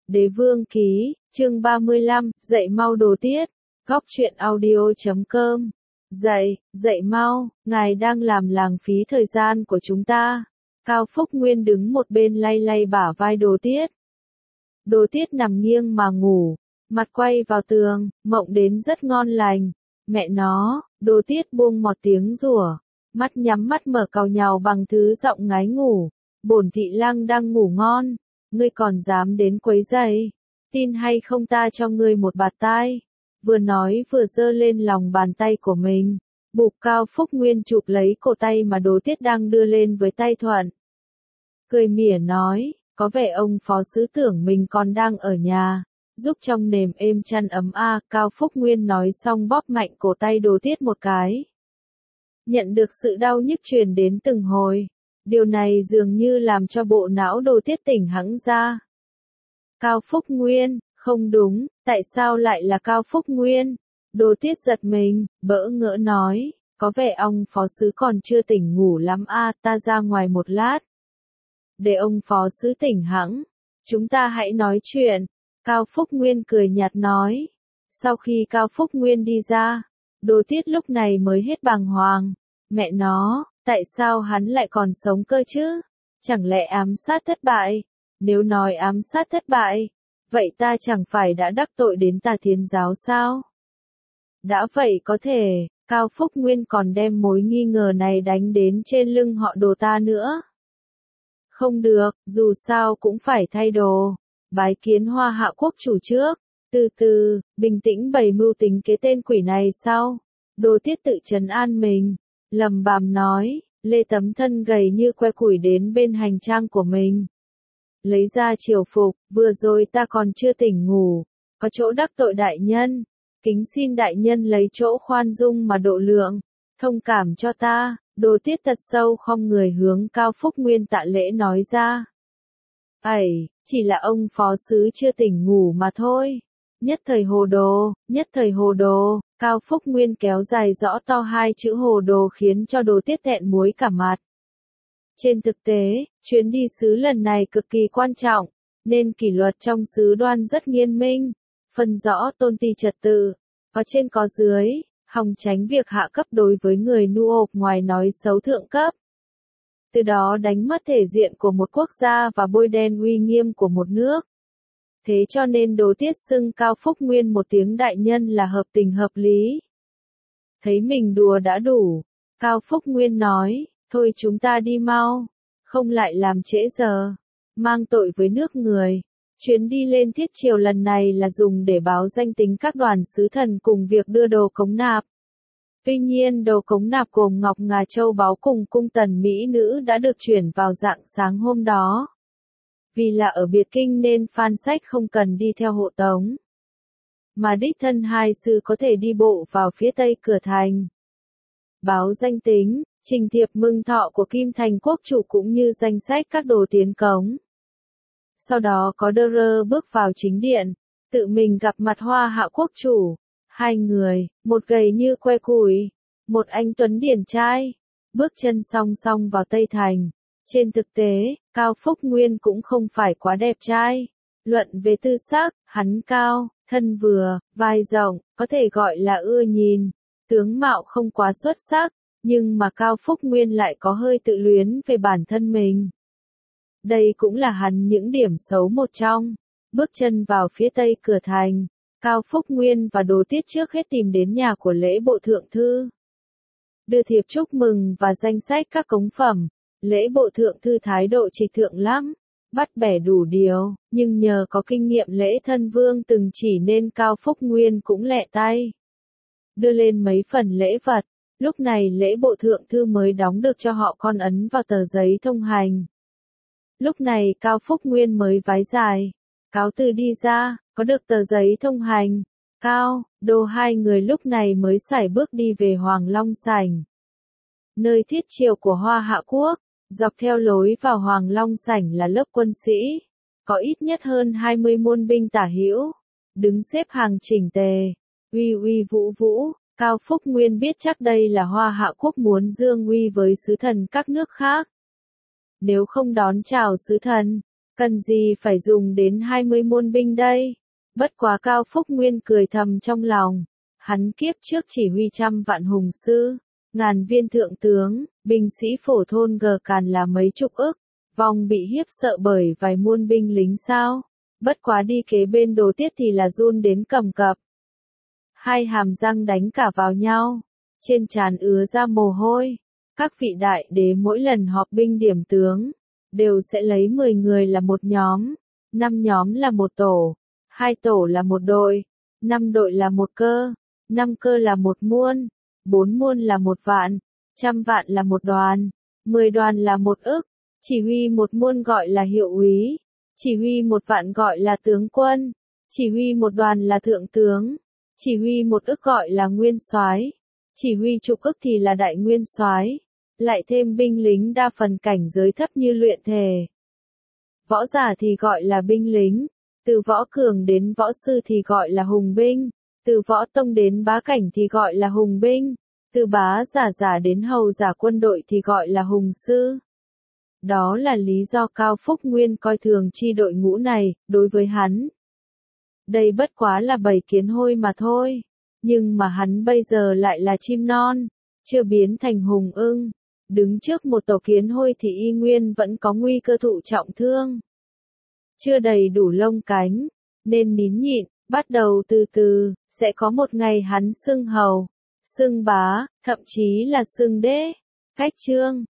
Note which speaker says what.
Speaker 1: Đế vương ký, chương 35, dậy mau Đồ Tiết, góc truyện audio.com. Dậy mau, ngài đang làm lãng phí thời gian của chúng ta. Cao Phúc Nguyên đứng một bên lay lay bả vai Đồ Tiết. Đồ Tiết nằm nghiêng mà ngủ, mặt quay vào tường, mộng đến rất ngon lành. Mẹ nó, Đồ Tiết buông một tiếng rủa, mắt nhắm mắt mở càu nhàu bằng thứ giọng ngái ngủ. Bổn thị lang đang ngủ ngon, ngươi còn dám đến quấy rầy, tin hay không ta cho ngươi một bạt tai. Vừa nói vừa giơ lên lòng bàn tay của mình, bụp. Cao Phúc Nguyên chụp lấy cổ tay mà Đồ Tiết đang đưa lên với tay thuận. Cười mỉa nói, có vẻ ông phó sứ tưởng mình còn đang ở nhà, giúp trong nềm êm chăn ấm a. Cao Phúc Nguyên nói xong bóp mạnh cổ tay Đồ Tiết một cái. Nhận được sự đau nhức truyền đến từng hồi. Điều này dường như làm cho bộ não Đồ Tiết tỉnh hẳn ra. Cao Phúc Nguyên, không đúng, tại sao lại là Cao Phúc Nguyên? Đồ Tiết giật mình, bỡ ngỡ nói, có vẻ ông phó sứ còn chưa tỉnh ngủ lắm a, ta ra ngoài một lát. Để ông phó sứ tỉnh hẳn, chúng ta hãy nói chuyện. Cao Phúc Nguyên cười nhạt nói. Sau khi Cao Phúc Nguyên đi ra, Đồ Tiết lúc này mới hết bàng hoàng. Mẹ nó, tại sao hắn lại còn sống cơ chứ? Chẳng lẽ ám sát thất bại? Nếu nói ám sát thất bại, vậy ta chẳng phải đã đắc tội đến Tà Thiên giáo sao? Đã vậy có thể, Cao Phúc Nguyên còn đem mối nghi ngờ này đánh đến trên lưng họ Đồ ta nữa. Không được, dù sao cũng phải thay đồ. Bái kiến Hoa Hạ quốc chủ trước. Từ từ, bình tĩnh bày mưu tính kế tên quỷ này sau. Đồ Tiết tự trấn an mình, lầm bầm nói, lê tấm thân gầy như que củi đến bên hành trang của mình. Lấy ra triều phục, vừa rồi ta còn chưa tỉnh ngủ, có chỗ đắc tội đại nhân. Kính xin đại nhân lấy chỗ khoan dung mà độ lượng, thông cảm cho ta. Đồ Tiết thật sâu khom người hướng Cao Phúc Nguyên tạ lễ nói ra. Chỉ là ông phó sứ chưa tỉnh ngủ mà thôi. Nhất thời hồ đồ, Cao Phúc Nguyên kéo dài rõ to hai chữ hồ đồ khiến cho Đồ Tiết thẹn muối cả mặt. Trên thực tế, chuyến đi sứ lần này cực kỳ quan trọng, nên kỷ luật trong sứ đoan rất nghiêm minh, phân rõ tôn ti trật tự, có trên có dưới, hòng tránh việc hạ cấp đối với người nu ộp ngoài nói xấu thượng cấp. Từ đó đánh mất thể diện của một quốc gia và bôi đen uy nghiêm của một nước. Thế cho nên Đồ Tiết xưng Cao Phúc Nguyên một tiếng đại nhân là hợp tình hợp lý. Thấy mình đùa đã đủ, Cao Phúc Nguyên nói, thôi chúng ta đi mau, không lại làm trễ giờ, mang tội với nước người. Chuyến đi lên Thiết Triều lần này là dùng để báo danh tính các đoàn sứ thần cùng việc đưa đồ cống nạp. Tuy nhiên đồ cống nạp gồm ngọc ngà châu báu cùng cung tần mỹ nữ đã được chuyển vào rạng sáng hôm đó. Vì là ở biệt kinh nên Phan Sách không cần đi theo hộ tống, mà đích thân hai sư có thể đi bộ vào phía tây cửa thành. Báo danh tính, trình thiệp mừng thọ của Kim Thành quốc chủ cũng như danh sách các đồ tiến cống. Sau đó có đơ rơ bước vào chính điện, tự mình gặp mặt Hoa Hạ quốc chủ. Hai người, một gầy như que củi, một anh tuấn điển trai, bước chân song song vào Tây Thành. Trên thực tế, Cao Phúc Nguyên cũng không phải quá đẹp trai. Luận về tư sắc, hắn cao, thân vừa, vai rộng, có thể gọi là ưa nhìn. Tướng mạo không quá xuất sắc, nhưng mà Cao Phúc Nguyên lại có hơi tự luyến về bản thân mình. Đây cũng là hắn những điểm xấu một trong. Bước chân vào phía tây cửa thành, Cao Phúc Nguyên và Đồ Tiết trước hết tìm đến nhà của lễ bộ thượng thư. Đưa thiệp chúc mừng và danh sách các cống phẩm. Lễ bộ thượng thư thái độ trịch thượng lắm, bắt bẻ đủ điều, nhưng nhờ có kinh nghiệm lễ thân vương từng chỉ nên Cao Phúc Nguyên cũng lẹ tay. Đưa lên mấy phần lễ vật, lúc này lễ bộ thượng thư mới đóng được cho họ con ấn vào tờ giấy thông hành. Lúc này Cao Phúc Nguyên mới vái dài, cáo từ đi ra, có được tờ giấy thông hành. Cao, Đồ hai người lúc này mới sải bước đi về Hoàng Long Sảnh, nơi thiết triều của Hoa Hạ quốc. Dọc theo lối vào Hoàng Long Sảnh là lớp quân sĩ, có ít nhất hơn 20 môn binh tả hữu, đứng xếp hàng chỉnh tề, uy uy vũ vũ. Cao Phúc Nguyên biết chắc đây là Hoa Hạ quốc muốn dương uy với sứ thần các nước khác. Nếu không đón chào sứ thần, Cần gì phải dùng đến 20 môn binh đây? Bất quá Cao Phúc Nguyên cười thầm trong lòng. Hắn kiếp trước chỉ huy 100 vạn hùng sư, ngàn viên thượng tướng, binh sĩ phổ thôn gờ càn là mấy chục ức, vong bị hiếp sợ bởi vài muôn binh lính sao? Bất quá đi kế bên Đồ Tiết thì là run đến cầm cập. Hai hàm răng đánh cả vào nhau, trên trán ứa ra mồ hôi. Các vị đại đế mỗi lần họp binh điểm tướng, đều sẽ lấy 10 người là một nhóm, 5 nhóm là một tổ, 2 tổ là một đội, 5 đội là một cơ, 5 cơ là một muôn, 4 muôn là một vạn, 100 vạn là một đoàn, 10 đoàn là một ức, chỉ huy một muôn gọi là hiệu úy, chỉ huy một vạn gọi là tướng quân, chỉ huy một đoàn là thượng tướng, chỉ huy một ức gọi là nguyên soái, chỉ huy chục ức thì là đại nguyên soái, lại thêm binh lính đa phần cảnh giới thấp như luyện thể. Võ giả thì gọi là binh lính, từ võ cường đến võ sư thì gọi là hùng binh, từ võ tông đến bá cảnh thì gọi là hùng binh, từ bá giả đến hầu giả quân đội thì gọi là hùng sư. Đó là lý do Cao Phúc Nguyên coi thường chi đội ngũ này, đối với hắn. Đây bất quá là bầy kiến hôi mà thôi, nhưng mà hắn bây giờ lại là chim non, chưa biến thành hùng ưng. Đứng trước một tổ kiến hôi thì y nguyên vẫn có nguy cơ thụ trọng thương. Chưa đầy đủ lông cánh, nên nín nhịn, bắt đầu từ từ, sẽ có một ngày hắn xưng hầu, xưng bá, thậm chí là xưng đế. Cách chương